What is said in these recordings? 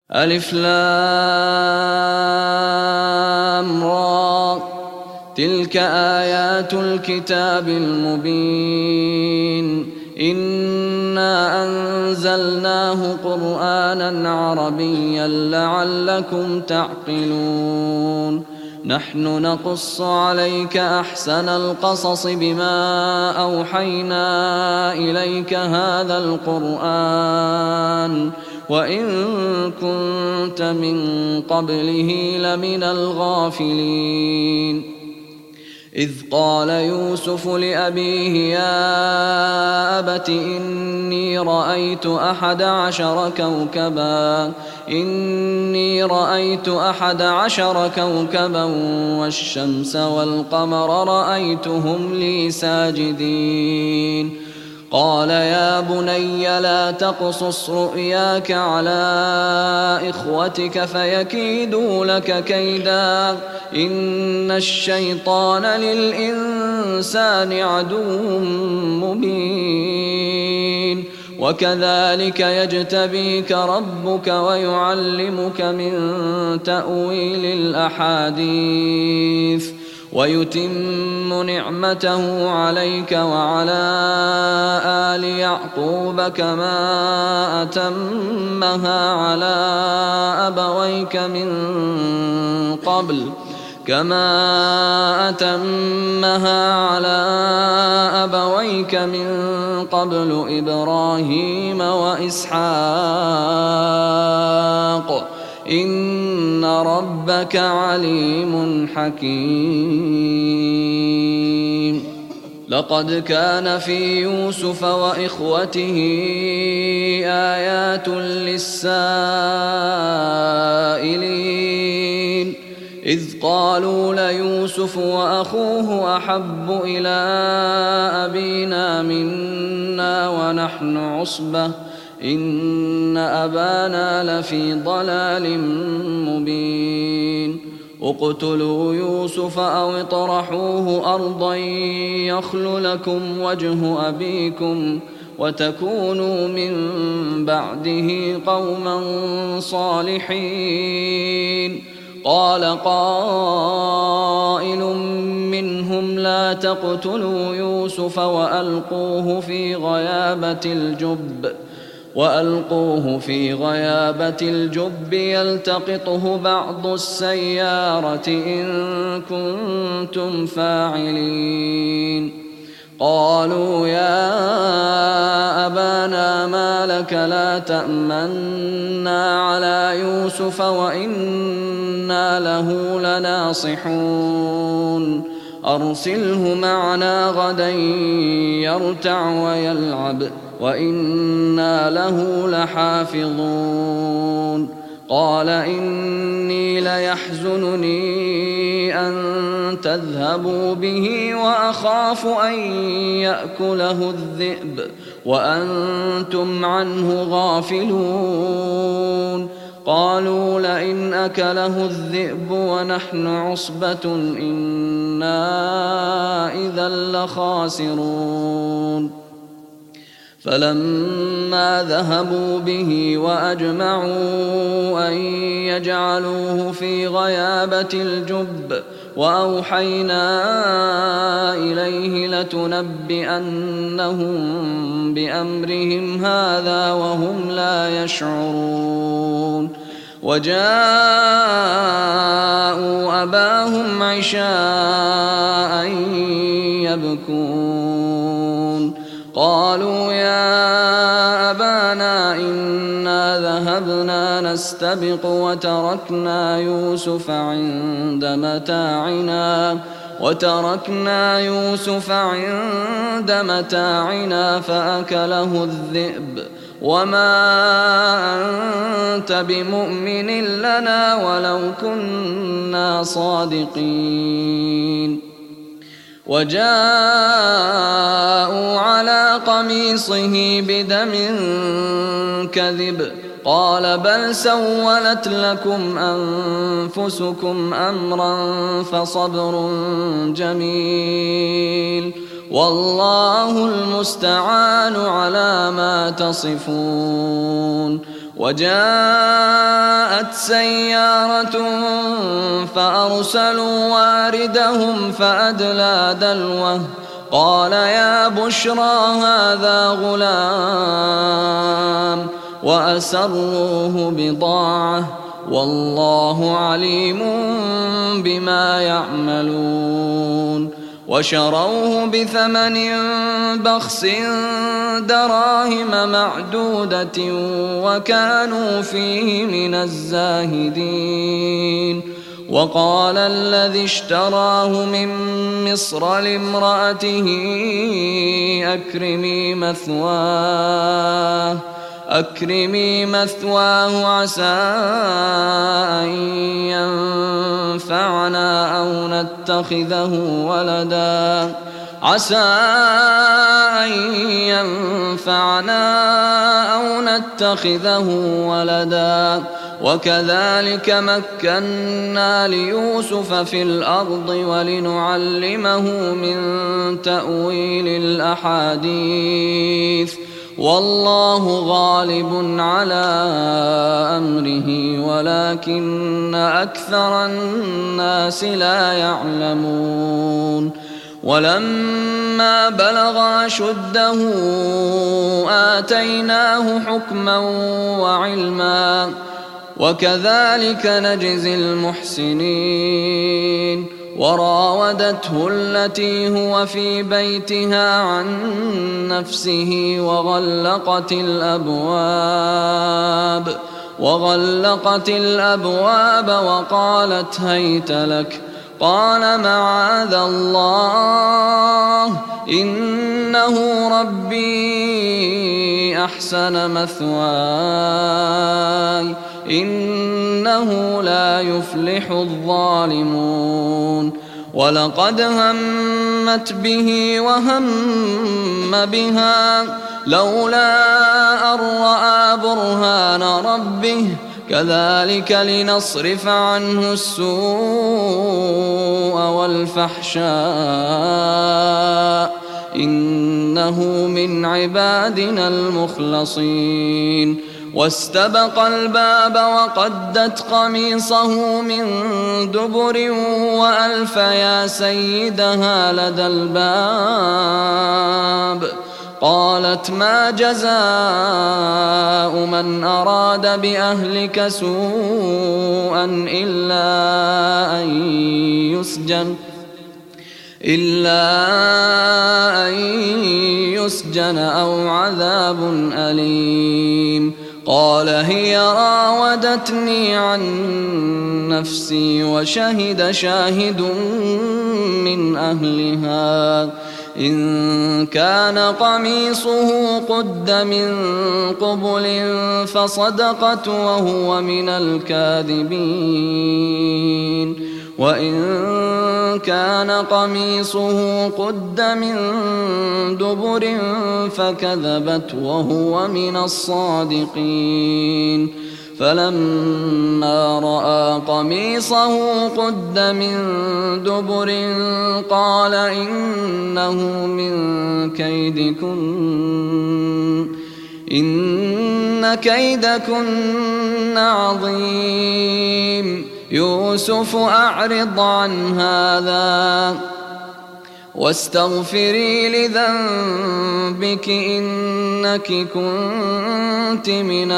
ألف لام را تلك آيات الكتاب المبين إنا أنزلناه قرآنا عربيا لعلكم تعقلون نحن نقص عليك أحسن القصص بما أوحينا إليك هذا القرآن وإن كنت من قبله لمن الغافلين إذ قال يوسف لأبيه يا أبت إني رأيت أحد عشر كوكبا والشمس والقمر رأيتهم لي ساجدين قال يا بني لا تقصص رؤياك على إخوتك فيكيدوا لك كيدا إن الشيطان للإنسان عدو مبين وكذلك يجتبيك ربك ويعلمك من تأويل الأحاديث ويتم نعمته عليك وعلى آل يعقوب كما أتمها على أبويك من قبل إبراهيم وإسحاق إن ربك عليم حكيم لقد كان في يوسف وإخوته آيات للسائلين إذ قالوا ليوسف وأخوه أحب إلى أبينا منا ونحن عصبة إن أبانا لفي ضلال مبين اقتلوا يوسف أو اطرحوه أرضا يخل لكم وجه أبيكم وتكونوا من بعده قوما صالحين قال قائل منهم لا تقتلوا يوسف وألقوه في غيابة الجب يلتقطه بعض السيارة إن كنتم فاعلين قالوا يا أبانا ما لك لا تأمنا على يوسف وإنا له لناصحون أرسله معنا غدا يرتع ويلعب وإنا له لحافظون قال إني ليحزنني أن تذهبوا به وأخاف أن يأكله الذئب وأنتم عنه غافلون قالوا لئن أكله الذئب ونحن عصبة إنا إذا لخاسرون فلما ذهبوا به وأجمعوا أن يجعلوه في غيابة الجب وأوحينا إليه لتنبئنهم بأمرهم هذا وهم لا يشعرون وجاءوا أباهم عشاء يبكون قالوا يا أبانا إنا ذهبنا نستبق وتركنا يوسف عند متاعنا فأكله الذئب وما أنت بمؤمن لنا ولو كنا صادقين وجاءوا على قميصه بدم كذب قال بل سولت لكم أنفسكم أمرا فصبر جميل والله المستعان على ما تصفون وجاء جاءت سيارة فأرسلوا واردهم فأدلى دلوه قال يا بشرى هذا غلام وأسروه بضاعة والله عليم بما يعملون وشروه بثمن بخس دراهم معدودة وكانوا فيه من الزاهدين وقال الذي اشتراه من مصر لامرأته أكرمي مثواه عسى أن ينفعنا أو نتخذه ولدا وكذلك مكنا ليوسف في الأرض ولنعلمه من تأويل الأحاديث والله غالب على أمره ولكن أكثر الناس لا يعلمون ولما بلغ أشده آتيناه حكما وعلما وكذلك نجزي المحسنين وراودته التي هو في بيتها عن نفسه وغلقت الأبواب وقالت هيت لك قال معاذ الله إنه ربي أحسن مثواي إنه لا يفلح الظالمون ولقد همت به وهم بها لولا أن رأى برهان ربه كذلك لنصرف عنه السوء والفحشاء إنه من عبادنا المخلصين واستبق الباب وقدت قميصه من دبر وألف يا سيدها لدى الباب قالت ما جزاء من أراد بأهلك سوءا إلا أن يسجن أو عذاب أليم قال هي راودتني عن نفسي وشهد شاهد من أهلها إن كان قميصه قد من قبل فصدقت وهو من الكاذبين وإن كان قميصه قد من دبر فكذبت وهو من الصادقين فلما رأى قميصه قد من دبر قال إنه من كيدكن إن كيدكن عظيم يوسف أعرض عن هذا واستغفري لذنبك إنك كنت من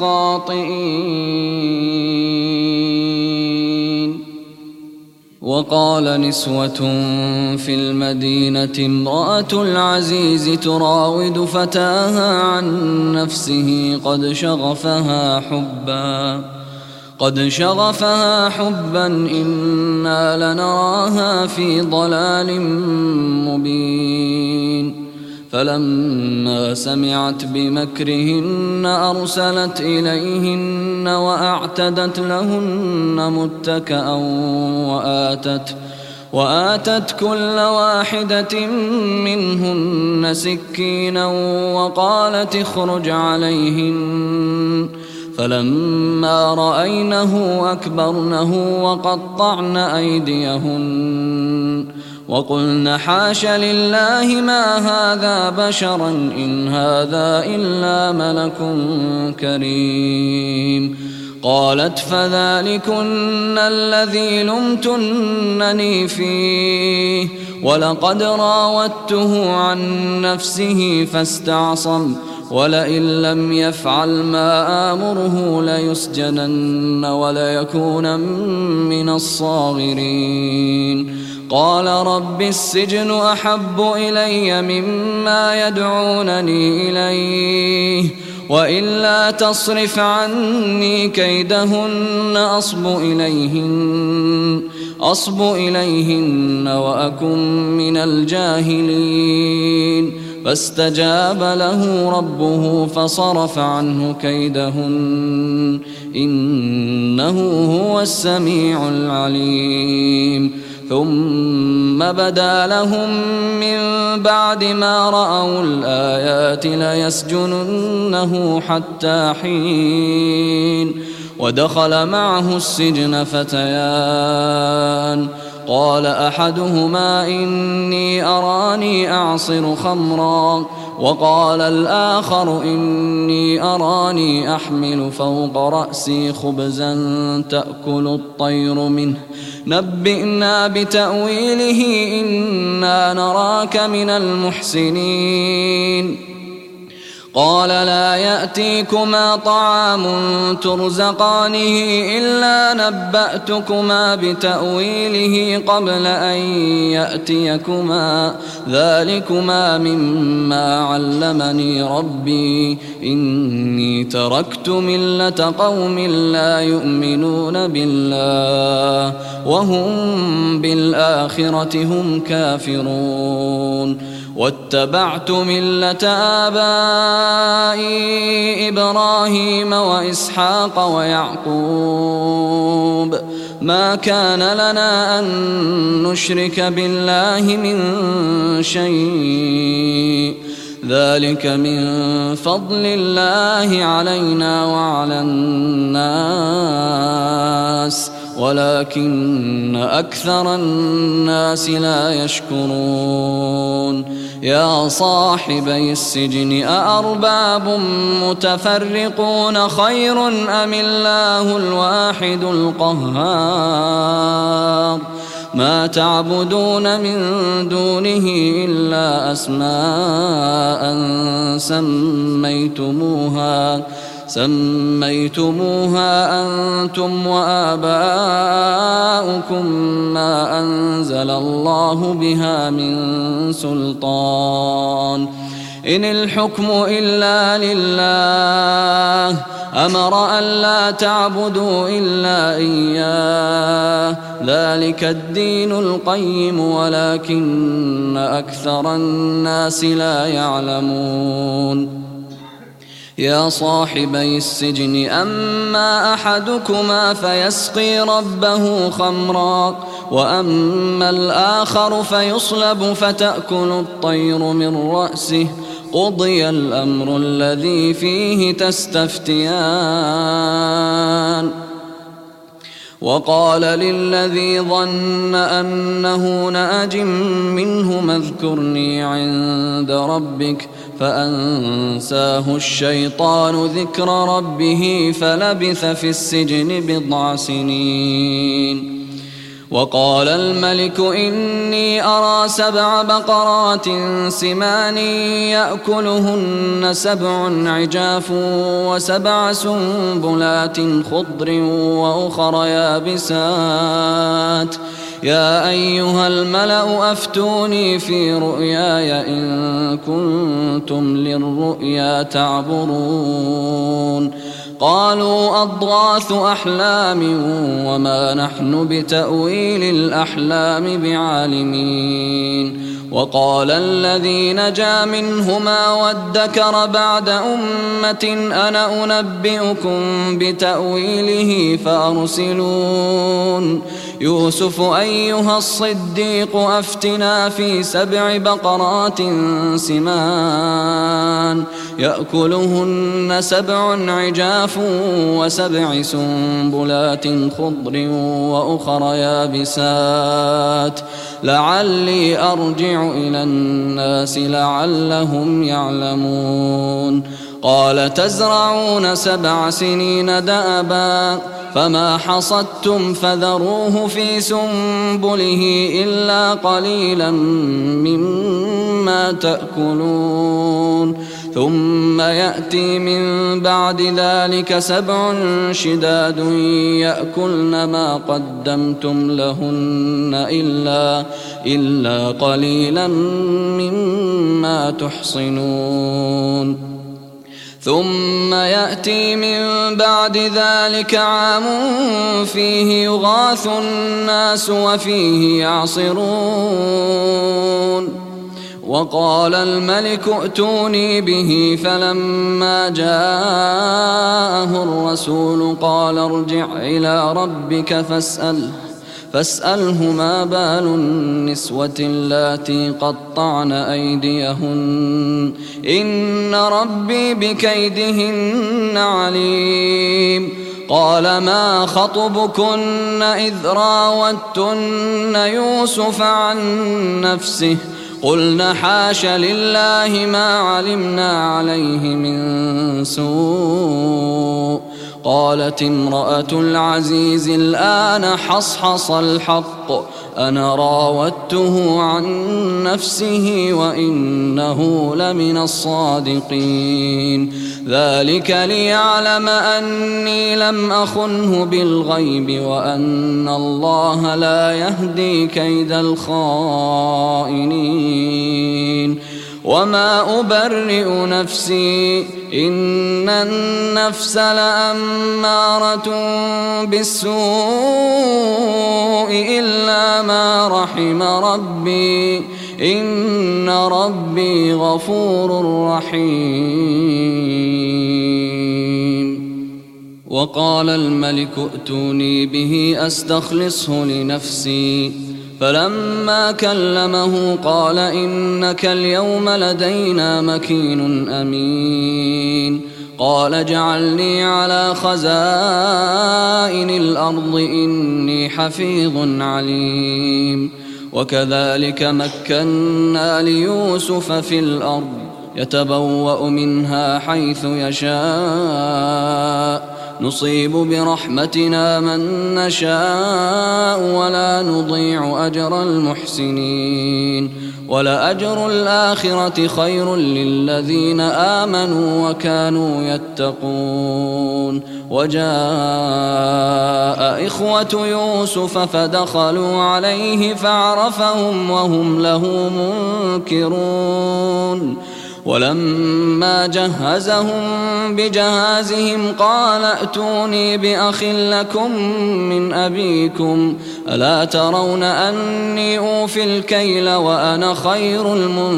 الخاطئين وقال نسوة في المدينة امرأة العزيز تراود فتاها عن نفسه قد شغفها حبا إنا لنراها في ضلال مبين فلما سمعت بمكرهن أرسلت إليهن وأعتدت لهن متكأ وآتت كل واحدة منهن سكينا وقالت اخرج عليهن فلما رأينه أكبرنه وقطعن أيديهن وقلن حاش لله ما هذا بشرا إن هذا إلا ملك كريم قالت فذلكن الذي لمتنني فيه ولقد راودته عن نفسه فاستعصم ولئن لم يفعل ما آمره ليسجنن وليكون من الصاغرين قال رب السجن أحب إلي مما يدعونني إليه وإلا تصرف عني كيدهن أصب إليهن وأكن من الجاهلين فاستجاب له ربه فصرف عنه كيدهن إنه هو السميع العليم ثم بدا لهم من بعد ما رأوا الآيات ليسجننه حتى حين ودخل معه السجن فتيان قال أحدهما إني أراني أعصر خمرا وقال الآخر إني أراني أحمل فوق رأسي خبزا تأكل الطير منه نبئنا بتأويله إنا نراك من المحسنين قال لا يأتيكما طعام ترزقانه إلا نبأتكما بتأويله قبل أن يأتيكما ذلكما مما علمني ربي إني تركت ملة قوم لا يؤمنون بالله وهم بالآخرة هم كافرون واتبعت ملة آبائي إبراهيم وإسحاق ويعقوب ما كان لنا أن نشرك بالله من شيء ذلك من فضل الله علينا وعلى الناس ولكن أكثر الناس لا يشكرون يا صاحبي السجن أأرباب متفرقون خير أم الله الواحد القهار ما تعبدون من دونه إلا أسماء سميتموها أنتم وآباؤكم ما أنزل الله بها من سلطان إن الحكم إلا لله أمر أن لا تعبدوا إلا إياه ذلك الدين القيم ولكن أكثر الناس لا يعلمون يا صاحبي السجن أما أحدكما فيسقي ربه خمرا وأما الآخر فيصلب فتأكل الطير من رأسه قضي الأمر الذي فيه تستفتيان وقال للذي ظن أنه ناج منه اذكرني عند ربك فأنساه الشيطان ذكر ربه فلبث في السجن بضع سنين وقال الملك إني أرى 7 بقرات سمان يأكلهن 7 عجاف و7 سنبلات خضر وأخر يابسات يا أيها الملأ أفتوني في رؤياي إن كنتم للرؤيا تعبرون قالوا أضغاث أحلام وما نحن بتأويل الأحلام بعالمين وقال الذي نجا منهما وادكر بعد أمة أنا أنبئكم بتأويله فأرسلون يوسف أيها الصديق أفتنا في 7 بقرات سمان يأكلهن 7 عجاف و7 سنبلات خضر وأخر يابسات لعلي أرجع إلى الناس لعلهم يعلمون قال تزرعون 7 سنين دأبا فما حصدتم فذروه في سنبله إلا قليلا مما تأكلون ثم يأتي من بعد ذلك 7 شداد يأكلن ما قدمتم لهن إلا قليلا مما تحصنون ثم يأتي من بعد ذلك عام فيه يغاث الناس وفيه يعصرون وقال الملك ائتوني به فلما جاءه الرسول قال ارجع إلى ربك فاسأله ما بال النسوة اللاتي قطعن أيديهن إن ربي بكيدهن عليم قال ما خطبكن إذ راوتن يوسف عن نفسه قلنا حاش لله ما علمنا عليه من سوء قالت امرأة العزيز الآن حصحص الحق أنا راودته عن نفسه وإنه لمن الصادقين ذلك ليعلم أني لم أخنه بالغيب وأن الله لا يهدي كيد الخائنين وما أبرئ نفسي إن النفس لأمارة بالسوء إلا ما رحم ربي إن ربي غفور رحيم وقال الملك ائتوني به أستخلصه لنفسي فلما كلمه قال إنك اليوم لدينا مكين أمين قال اجعلني على خزائن الأرض إني حفيظ عليم وكذلك مكنا ليوسف في الأرض يتبوأ منها حيث يشاء نصيب برحمتنا من نشاء ولا نضيع أجر المحسنين ولأجر الآخرة خير للذين آمنوا وكانوا يتقون وجاء إخوة يوسف فدخلوا عليه فعرفهم وهم له منكرون ولما جهزهم بجهازهم قال ائتوني بأخ لكم من أبيكم ألا ترون أني أوفي الكيل وأنا خير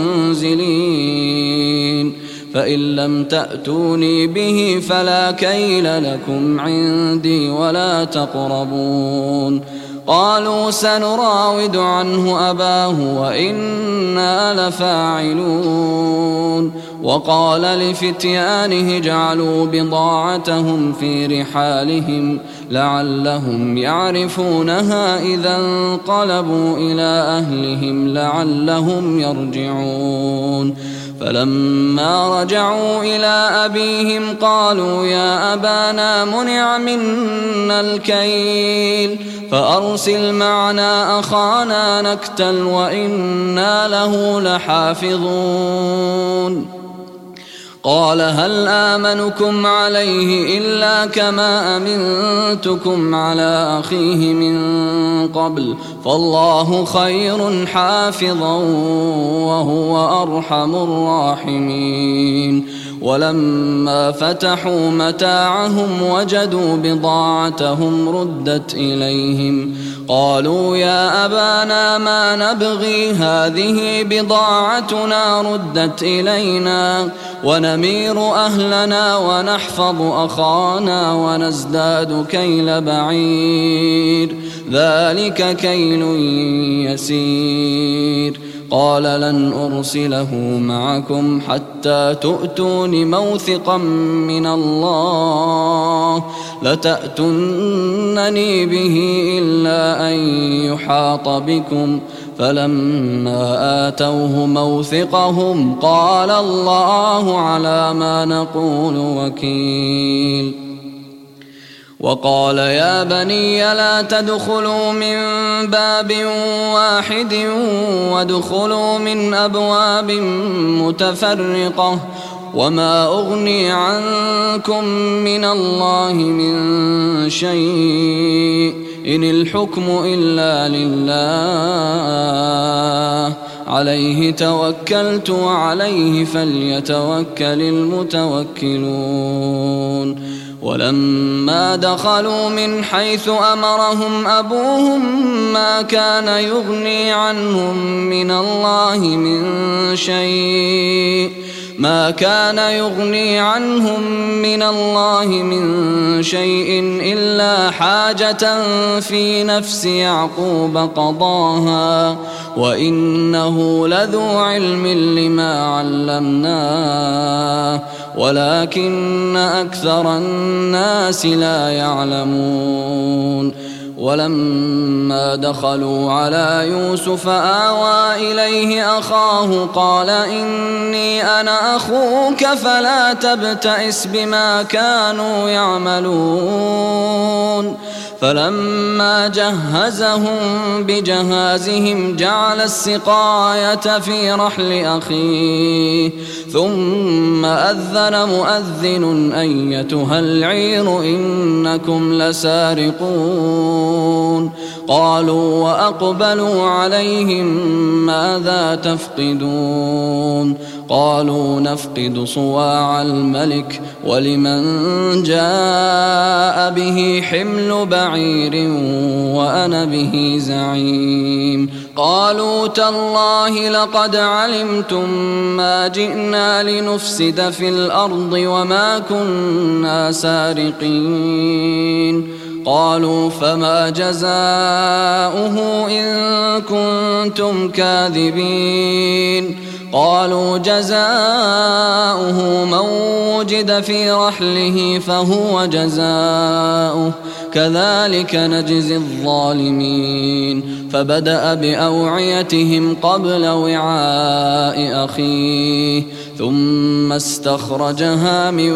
المنزلين فإن لم تأتوني به فلا كيل لكم عندي ولا تقربون قالوا سنراود عنه أباه وإنا لفاعلون وقال لفتيانه اجعلوا بضاعتهم في رحالهم لعلهم يعرفونها إذا انقلبوا إلى أهلهم لعلهم يرجعون فلما رجعوا إلى أبيهم قالوا يا أبانا منع منا الكيل فأرسل معنا أخانا نكتل وإنا له لحافظون قال هل آمنكم عليه إلا كما أمنتكم على أخيه من قبل فالله خير حافظا وهو أرحم الراحمين ولما فتحوا متاعهم وجدوا بضاعتهم ردت إليهم قالوا يا أبانا ما نبغي هذه بضاعتنا ردت إلينا ونمير أهلنا ونحفظ أخانا ونزداد كيل بعير ذلك كيل يسير قال لن أرسله معكم حتى تؤتون موثقا من الله لتأتونني به إلا أن يحاط بكم فلما آتوه موثقهم قال الله على ما نقول وكيل. وقال يا بني لا تدخلوا من باب واحد وادخلوا من أبواب متفرقة وما أغني عنكم من الله من شيء إن الحكم إلا لله عليه توكلت وعليه فليتوكل المتوكلون. ولما دخلوا من حيث أمرهم أبوهم ما كان يغني عنهم من الله من شيء إلا حاجة في نفس يعقوب قضاها وإنه لذو علم لما علمناه ولكن أكثر الناس لا يعلمون. ولما دخلوا على يوسف آوى إليه أخاه قال إني أنا أخوك فلا تبتئس بما كانوا يعملون. فلما جهزهم بجهازهم جعل السقاية في رحل أخيه ثم أذن مؤذن أيتها العير إنكم لسارقون. قالوا وأقبلوا عليهم ماذا تفقدون؟ قالوا نفقد صواع الملك ولمن جاء به حمل بعير وأنا به زعيم. قالوا تالله لقد علمتم ما جئنا لنفسد في الأرض وما كنا سارقين. قالوا فما جزاؤه إن كنتم كاذبين؟ قالوا جزاؤه من وجد في رحله فهو جزاؤه كذلك نجزي الظالمين. فبدأ بأوعيتهم قبل وعاء أخيه ثم استخرجها من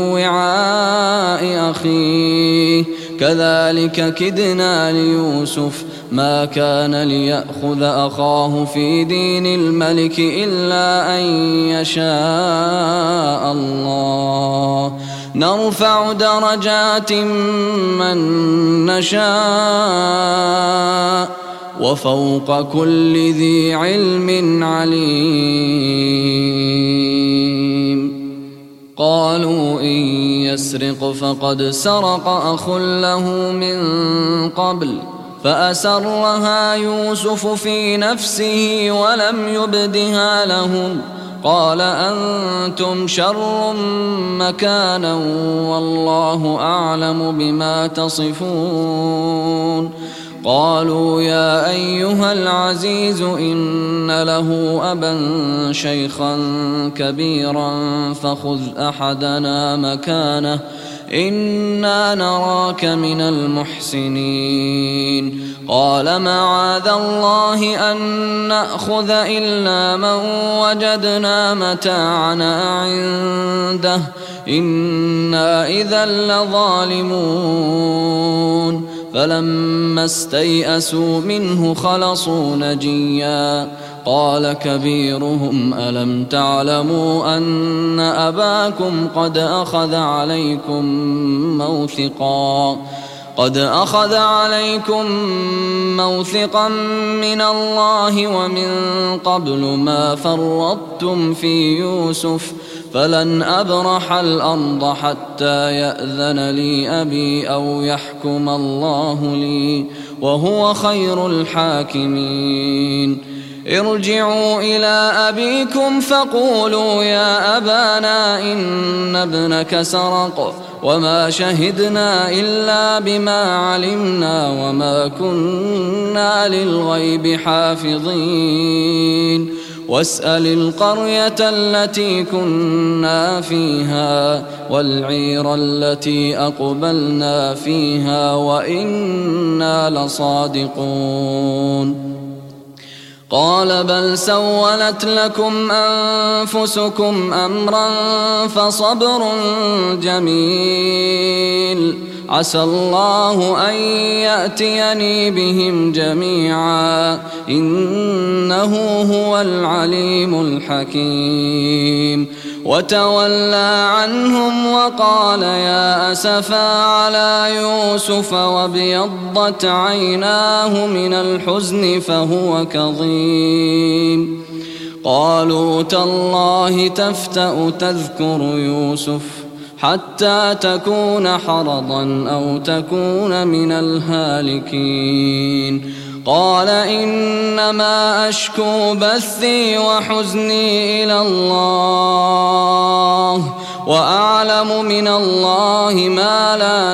وعاء أخيه كذلك كدنا ليوسف ما كان ليأخذ أخاه في دين الملك إلا أن يشاء الله نرفع درجات من نشاء وفوق كل ذي علم عليم. قالوا إن يسرق فقد سرق أخ له من قبل فأسرها يوسف في نفسه ولم يبدها لهم. قال أنتم شر مكانا والله أعلم بما تصفون. قالوا يا أيها العزيز إن له أبا شيخا كبيرا فخذ أحدنا مكانه إنا نراك من المحسنين. قال معاذ الله أن نأخذ إلا من وجدنا متاعنا عنده إنا إذا لظالمون. فلما استيئسوا منه خلصوا نجيا. قال كبيرهم ألم تعلموا أن أباكم قد أخذ عليكم موثقا من الله ومن قبل ما فرطتم في يوسف فلن أبرح الأرض حتى يأذن لي أبي أو يحكم الله لي وهو خير الحاكمين. ارجعوا إلى أبيكم فقولوا يا أبانا إن ابنك سرق وما شهدنا إلا بما علمنا وما كنا للغيب حافظين. واسأل القرية التي كنا فيها والعير التي أقبلنا فيها وإنا لصادقون. قال بل سولت لكم أنفسكم أمرا فصبر جميل عسى الله أن يأتيني بهم جميعا إنه هو العليم الحكيم وتولى عنهم وقال يا أسفا على يوسف وابيضت عيناه من الحزن فهو كظيم قالوا تالله تفتأ تذكر يوسف حتى تكون حرضا أو تكون من الهالكين قال إنما أشكو بثي وحزني إلى الله وأعلم من الله ما لا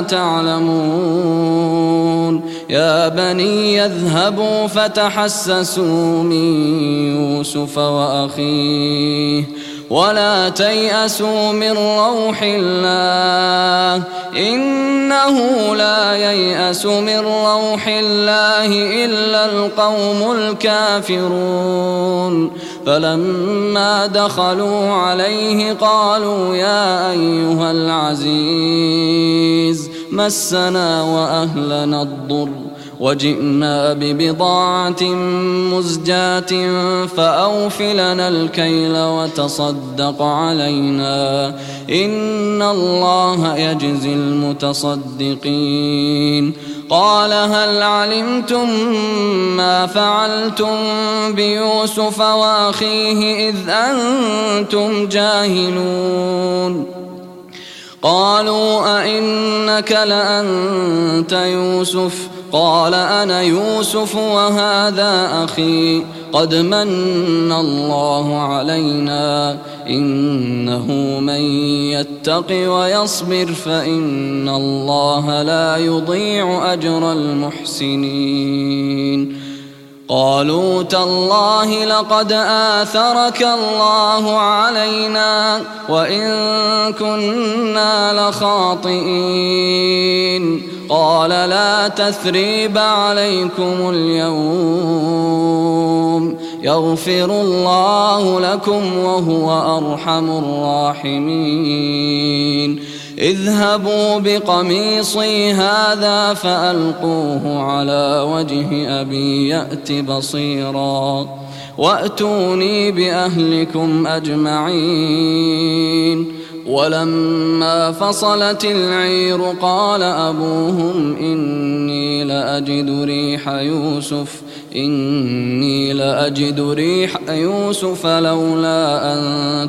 تعلمون يا بني يذهبوا فتحسسوا من يوسف وأخيه ولا تيأسوا من روح الله إنه لا ييأس من روح الله إلا القوم الكافرون فلما دخلوا عليه قالوا يا أيها العزيز مسنا وأهلنا الضر وجئنا ببضاعة مزجاة فأوف لنا الكيل وتصدق علينا إن الله يجزي المتصدقين قال هل علمتم ما فعلتم بيوسف وأخيه إذ أنتم جاهلون قالوا أئنك لأنت يوسف قال أنا يوسف وهذا أخي قد من الله علينا إنه من يتق ويصبر فإن الله لا يضيع أجر المحسنين قالوا تالله لقد آثرك الله علينا وإن كنا لخاطئين قال لا تثريب عليكم اليوم يغفر الله لكم وهو أرحم الراحمين اذهبوا بقميصي هذا فألقوه على وجه أبي يأت بصيرا وأتوني بأهلكم أجمعين ولما فصلت العير قال أبوهم إني لأجد ريح يوسف لولا أن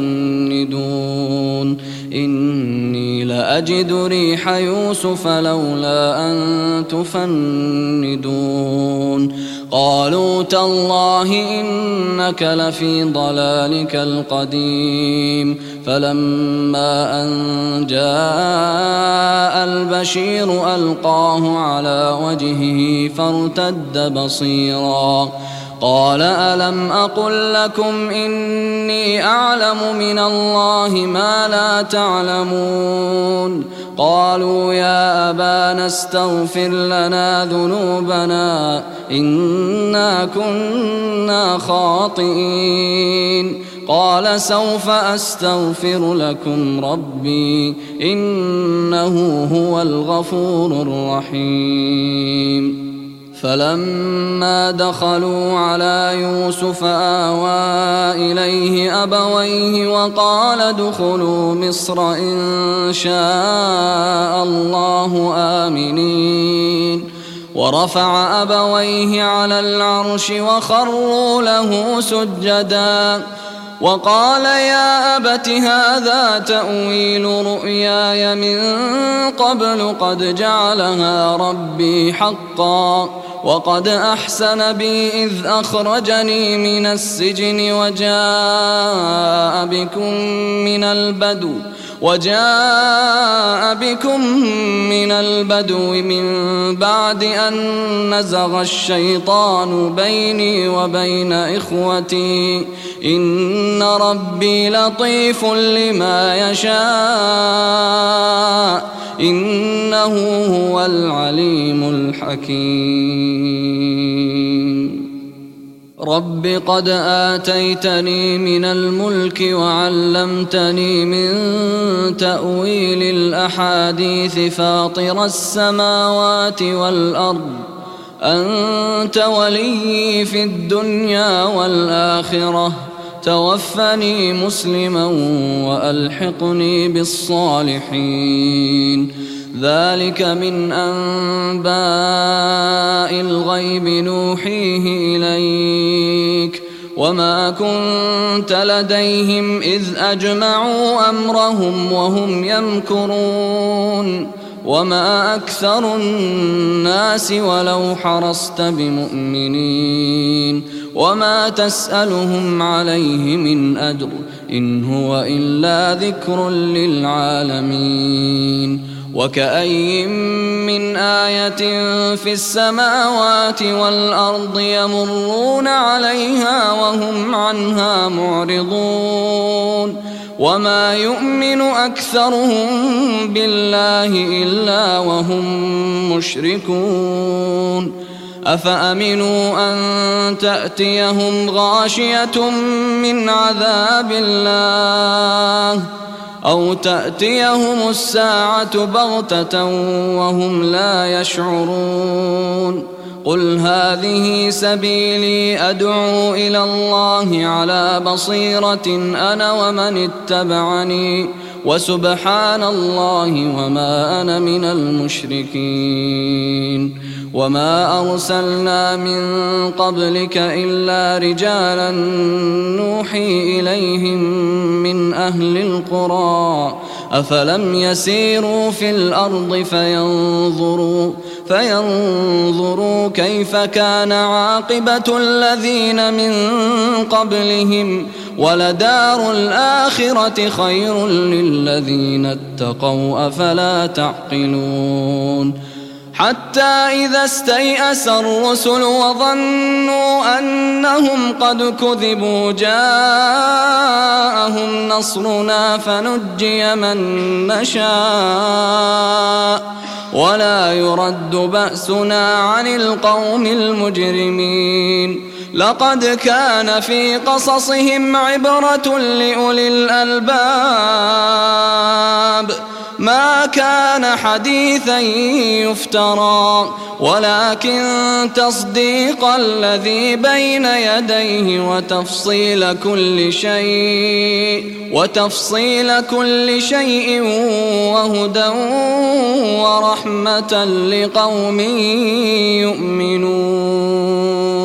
تفندون قالوا تالله إنك لفي ضلالك القديم فلما أن جاء البشير ألقاه على وجهه فارتد بصيرا قال ألم أقل لكم إني أعلم من الله ما لا تعلمون قالوا يا أبانا استغفر لنا ذنوبنا إنا كنا خاطئين قال سوف أستغفر لكم ربي إنه هو الغفور الرحيم فلما دخلوا على يوسف آوى إليه أبويه وقال ادخلوا مصر إن شاء الله آمنين ورفع أبويه على العرش وخروا له سجدا وقال يا أبت هذا تأويل رؤياي من قبل قد جعلها ربي حقا وقد أحسن بي إذ أخرجني من السجن وجاء بكم من البدو من بعد أن نزغ الشيطان بيني وبين إخوتي إن ربي لطيف لما يشاء إنه هو العليم الحكيم رب قد آتيتني من الملك وعلمتني من تأويل الأحاديث فاطر السماوات والأرض أنت ولي في الدنيا والآخرة توفني مسلما وألحقني بالصالحين ذلك من أنباء الغيب نوحيه إليك وما كنت لديهم إذ أجمعوا أمرهم وهم يمكرون وما أكثر الناس ولو حرصت بمؤمنين وما تسألهم عليه من أجر إن هو إلا ذكر للعالمين وكأي من آية في السماوات والأرض يمرون عليها وهم عنها معرضون وما يؤمن أكثرهم بالله إلا وهم مشركون أفأمنوا أن تأتيهم غاشية من عذاب الله أو تأتيهم الساعة بغتة وهم لا يشعرون قل هذه سبيلي أدعو إلى الله على بصيرة أنا ومن اتبعني وسبحان الله وما أنا من المشركين وما أرسلنا من قبلك إلا رجالا نوحي إليهم من أهل القرى أفلم يسيروا في الأرض فينظروا كيف كان عاقبة الذين من قبلهم ولدار الآخرة خير للذين اتقوا أفلا تعقلون حتى إذا استيأس الرسل وظنوا أنهم قد كذبوا جاءهم نصرنا فنجي من نشاء ولا يرد بأسنا عن القوم المجرمين لقد كان في قصصهم عبرة لأولي الألباب ما كان حديثا يفترى ولكن تصديق الذي بين يديه وتفصيل كل شيء وهدى ورحمة لقوم يؤمنون.